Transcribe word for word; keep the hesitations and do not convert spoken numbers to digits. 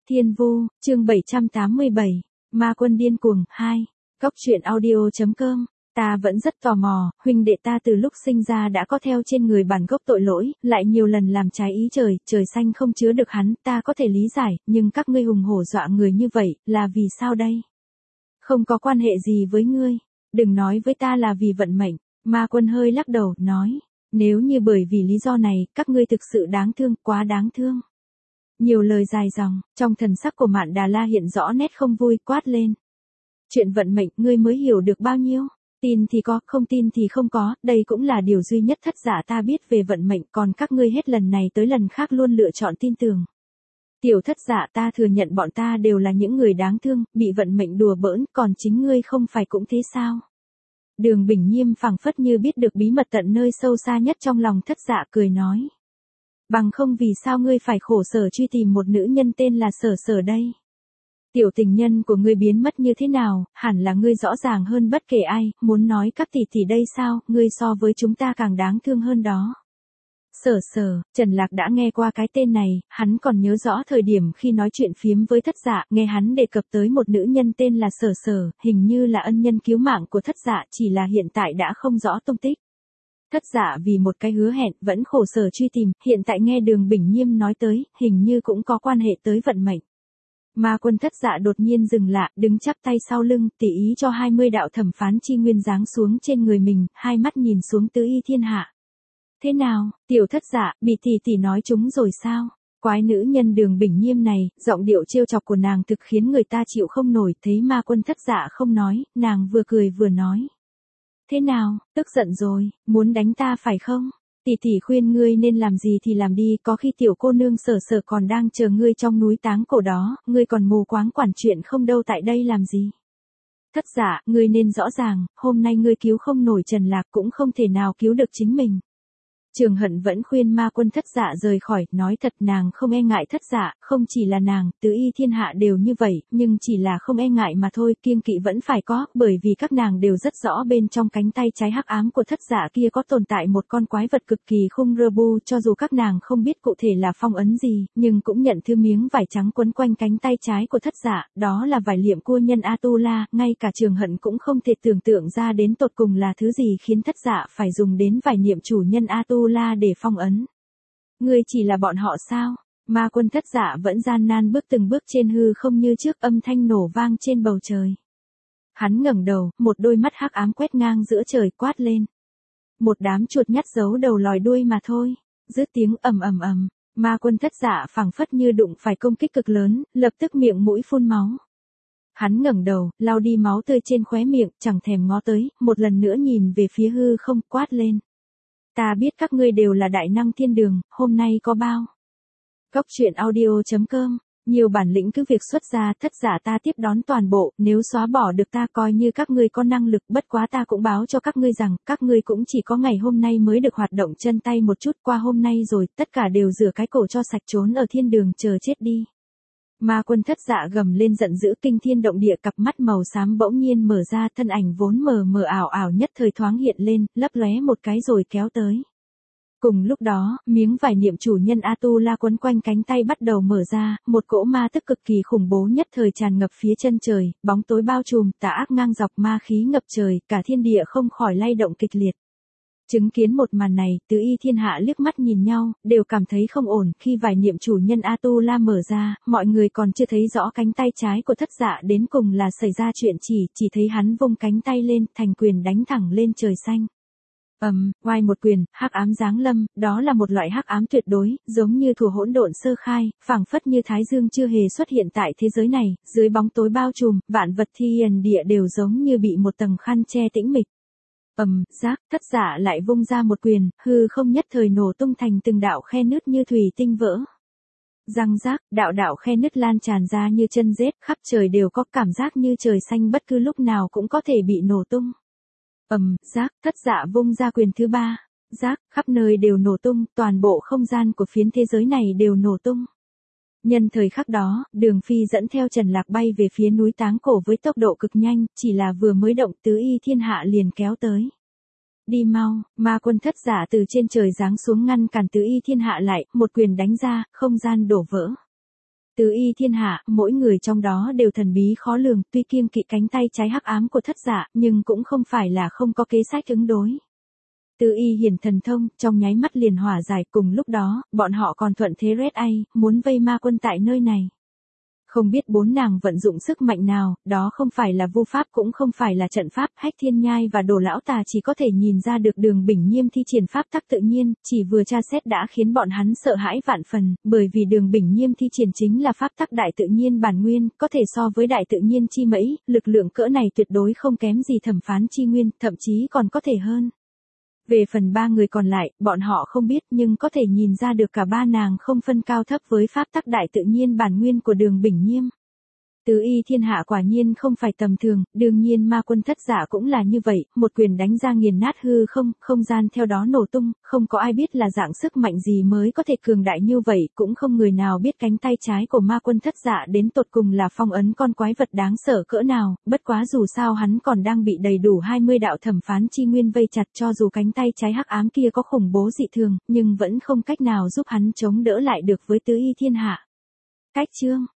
Thiên Vu, chương bảy trăm tám mươi bảy, Ma Quân Điên Cuồng, hai, Cóc truyện audio.com, ta vẫn rất tò mò, huynh đệ ta từ lúc sinh ra đã có theo trên người bản gốc tội lỗi, lại nhiều lần làm trái ý trời, trời xanh không chứa được hắn, ta có thể lý giải, nhưng các ngươi hùng hổ dọa người như vậy, là vì sao đây? Không có quan hệ gì với ngươi, đừng nói với ta là vì vận mệnh, Ma Quân hơi lắc đầu, nói, nếu như bởi vì lý do này, các ngươi thực sự đáng thương, quá đáng thương. Nhiều lời dài dòng, trong thần sắc của Mạn Đà La hiện rõ nét không vui, quát lên. Chuyện vận mệnh, ngươi mới hiểu được bao nhiêu? Tin thì có, không tin thì không có, đây cũng là điều duy nhất thất giả ta biết về vận mệnh, còn các ngươi hết lần này tới lần khác luôn lựa chọn tin tưởng. Tiểu thất giả ta thừa nhận bọn ta đều là những người đáng thương, bị vận mệnh đùa bỡn, còn chính ngươi không phải cũng thế sao? Đường Bình Nhiêm phảng phất như biết được bí mật tận nơi sâu xa nhất trong lòng thất giả, cười nói. Bằng không vì sao ngươi phải khổ sở truy tìm một nữ nhân tên là Sở Sở đây? Tiểu tình nhân của ngươi biến mất như thế nào, hẳn là ngươi rõ ràng hơn bất kể ai, muốn nói các tỷ tỷ đây sao, ngươi so với chúng ta càng đáng thương hơn đó. Sở Sở, Trần Lạc đã nghe qua cái tên này, hắn còn nhớ rõ thời điểm khi nói chuyện phiếm với thất dạ, nghe hắn đề cập tới một nữ nhân tên là Sở Sở, hình như là ân nhân cứu mạng của thất dạ, chỉ là hiện tại đã không rõ tung tích. Thất dạ vì một cái hứa hẹn vẫn khổ sở truy tìm, hiện tại nghe Đường Bình Nhiêm nói tới, hình như cũng có quan hệ tới vận mệnh. Ma Quân thất dạ đột nhiên dừng lại, đứng chắp tay sau lưng, tỉ ý cho hai mươi đạo thẩm phán chi nguyên giáng xuống trên người mình, hai mắt nhìn xuống tứ y thiên hạ. Thế nào, tiểu thất dạ, bị tỷ tỷ nói chúng rồi sao? Quái nữ nhân Đường Bình Nhiêm này, giọng điệu trêu chọc của nàng thực khiến người ta chịu không nổi, thấy Ma Quân thất dạ không nói, nàng vừa cười vừa nói. Thế nào, tức giận rồi, muốn đánh ta phải không? Tỷ tỷ khuyên ngươi nên làm gì thì làm đi, có khi tiểu cô nương Sở Sở còn đang chờ ngươi trong núi Táng Cổ đó, ngươi còn mù quáng quản chuyện không đâu tại đây làm gì. Thất giả, ngươi nên rõ ràng, hôm nay ngươi cứu không nổi Trần Lạc cũng không thể nào cứu được chính mình. Trường Hận vẫn khuyên Ma Quân thất dạ rời khỏi, nói thật nàng không e ngại thất dạ, không chỉ là nàng, tứ y thiên hạ đều như vậy, nhưng chỉ là không e ngại mà thôi, kiêng kỵ vẫn phải có, bởi vì các nàng đều rất rõ bên trong cánh tay trái hắc ám của thất dạ kia có tồn tại một con quái vật cực kỳ khung rơ bu, cho dù các nàng không biết cụ thể là phong ấn gì, nhưng cũng nhận thứ miếng vải trắng quấn quanh cánh tay trái của thất dạ, đó là vải liệm cua nhân Atula, ngay cả Trường Hận cũng không thể tưởng tượng ra đến tột cùng là thứ gì khiến thất dạ phải dùng đến vải niệm chủ nhân Atula la để phong ấn. Ngươi chỉ là bọn họ sao? Ma Quân thất dạ vẫn gian nan bước từng bước trên hư không như trước, âm thanh nổ vang trên bầu trời. Hắn ngẩng đầu, một đôi mắt hắc ám quét ngang giữa trời, quát lên. Một đám chuột nhắt giấu đầu lòi đuôi mà thôi. Dứt tiếng ầm ầm ầm, Ma Quân thất dạ phảng phất như đụng phải công kích cực lớn, lập tức miệng mũi phun máu. Hắn ngẩng đầu, lau đi máu tươi trên khóe miệng, chẳng thèm ngó tới, một lần nữa nhìn về phía hư không, quát lên. Ta biết các ngươi đều là đại năng thiên đường, hôm nay có bao. Cóc truyện audio.com, nhiều bản lĩnh cứ việc xuất ra, thất giả ta tiếp đón toàn bộ, nếu xóa bỏ được ta coi như các ngươi có năng lực, bất quá ta cũng báo cho các ngươi rằng, các ngươi cũng chỉ có ngày hôm nay mới được hoạt động chân tay một chút, qua hôm nay rồi, tất cả đều rửa cái cổ cho sạch trốn ở thiên đường chờ chết đi. Ma Quân thất dạ gầm lên giận dữ, kinh thiên động địa, cặp mắt màu xám bỗng nhiên mở ra, thân ảnh vốn mờ mờ ảo ảo nhất thời thoáng hiện lên, lấp lóe một cái rồi kéo tới. Cùng lúc đó, miếng vải niệm chủ nhân Atula quấn quanh cánh tay bắt đầu mở ra, một cỗ ma tức cực kỳ khủng bố nhất thời tràn ngập phía chân trời, bóng tối bao trùm, tà ác ngang dọc, ma khí ngập trời, cả thiên địa không khỏi lay động kịch liệt. Chứng kiến một màn này, tứ y thiên hạ liếc mắt nhìn nhau, đều cảm thấy không ổn, khi vài niệm chủ nhân Atula mở ra, mọi người còn chưa thấy rõ cánh tay trái của thất dạ đến cùng là xảy ra chuyện chỉ, chỉ thấy hắn vung cánh tay lên, thành quyền đánh thẳng lên trời xanh. Ầm, um, oai một quyền, hắc ám giáng lâm, đó là một loại hắc ám tuyệt đối, giống như thủa hỗn độn sơ khai, phảng phất như Thái Dương chưa hề xuất hiện tại thế giới này, dưới bóng tối bao trùm, vạn vật thiên địa đều giống như bị một tầng khăn che tĩnh mịch. Ầm, um, giác, thất giả lại vung ra một quyền, hư không nhất thời nổ tung thành từng đạo khe nứt như thủy tinh vỡ. Răng rác, đạo đạo khe nứt lan tràn ra như chân rết, khắp trời đều có cảm giác như trời xanh bất cứ lúc nào cũng có thể bị nổ tung. Ầm, um, giác, thất dạ vung ra quyền thứ ba, giác, khắp nơi đều nổ tung, toàn bộ không gian của phiến thế giới này đều nổ tung. Nhân thời khắc đó, Đường Phi dẫn theo Trần Lạc bay về phía núi Táng Cổ với tốc độ cực nhanh, chỉ là vừa mới động tứ y thiên hạ liền kéo tới. Đi mau, Ma Quân thất giả từ trên trời giáng xuống ngăn cản tứ y thiên hạ lại, một quyền đánh ra, không gian đổ vỡ. Tứ y thiên hạ, mỗi người trong đó đều thần bí khó lường, tuy kiêng kỵ cánh tay trái hắc ám của thất dạ, nhưng cũng không phải là không có kế sách ứng đối. Tứ y hiển thần thông, trong nháy mắt liền hỏa giải, cùng lúc đó, bọn họ còn thuận thế Red Ai, muốn vây ma quân tại nơi này. Không biết bốn nàng vận dụng sức mạnh nào, đó không phải là vu pháp cũng không phải là trận pháp, Hách Thiên Nhai và Đồ Lão Tà chỉ có thể nhìn ra được Đường Bỉnh Nhiêm thi triển pháp tắc tự nhiên, chỉ vừa tra xét đã khiến bọn hắn sợ hãi vạn phần, bởi vì Đường Bỉnh Nhiêm thi triển chính là pháp tắc đại tự nhiên bản nguyên, có thể so với đại tự nhiên chi mẫy, lực lượng cỡ này tuyệt đối không kém gì thẩm phán chi nguyên, thậm chí còn có thể hơn. Về phần ba người còn lại, bọn họ không biết nhưng có thể nhìn ra được cả ba nàng không phân cao thấp với pháp tắc đại tự nhiên bản nguyên của Đường Bỉnh Nhiêm. Tứ y thiên hạ quả nhiên không phải tầm thường, đương nhiên ma quân thất giả cũng là như vậy, một quyền đánh ra nghiền nát hư không, không gian theo đó nổ tung, không có ai biết là dạng sức mạnh gì mới có thể cường đại như vậy, cũng không người nào biết cánh tay trái của ma quân thất giả đến tột cùng là phong ấn con quái vật đáng sợ cỡ nào, bất quá dù sao hắn còn đang bị đầy đủ hai mươi đạo thẩm phán chi nguyên vây chặt, cho dù cánh tay trái hắc ám kia có khủng bố dị thường, nhưng vẫn không cách nào giúp hắn chống đỡ lại được với tứ y thiên hạ. Cách chương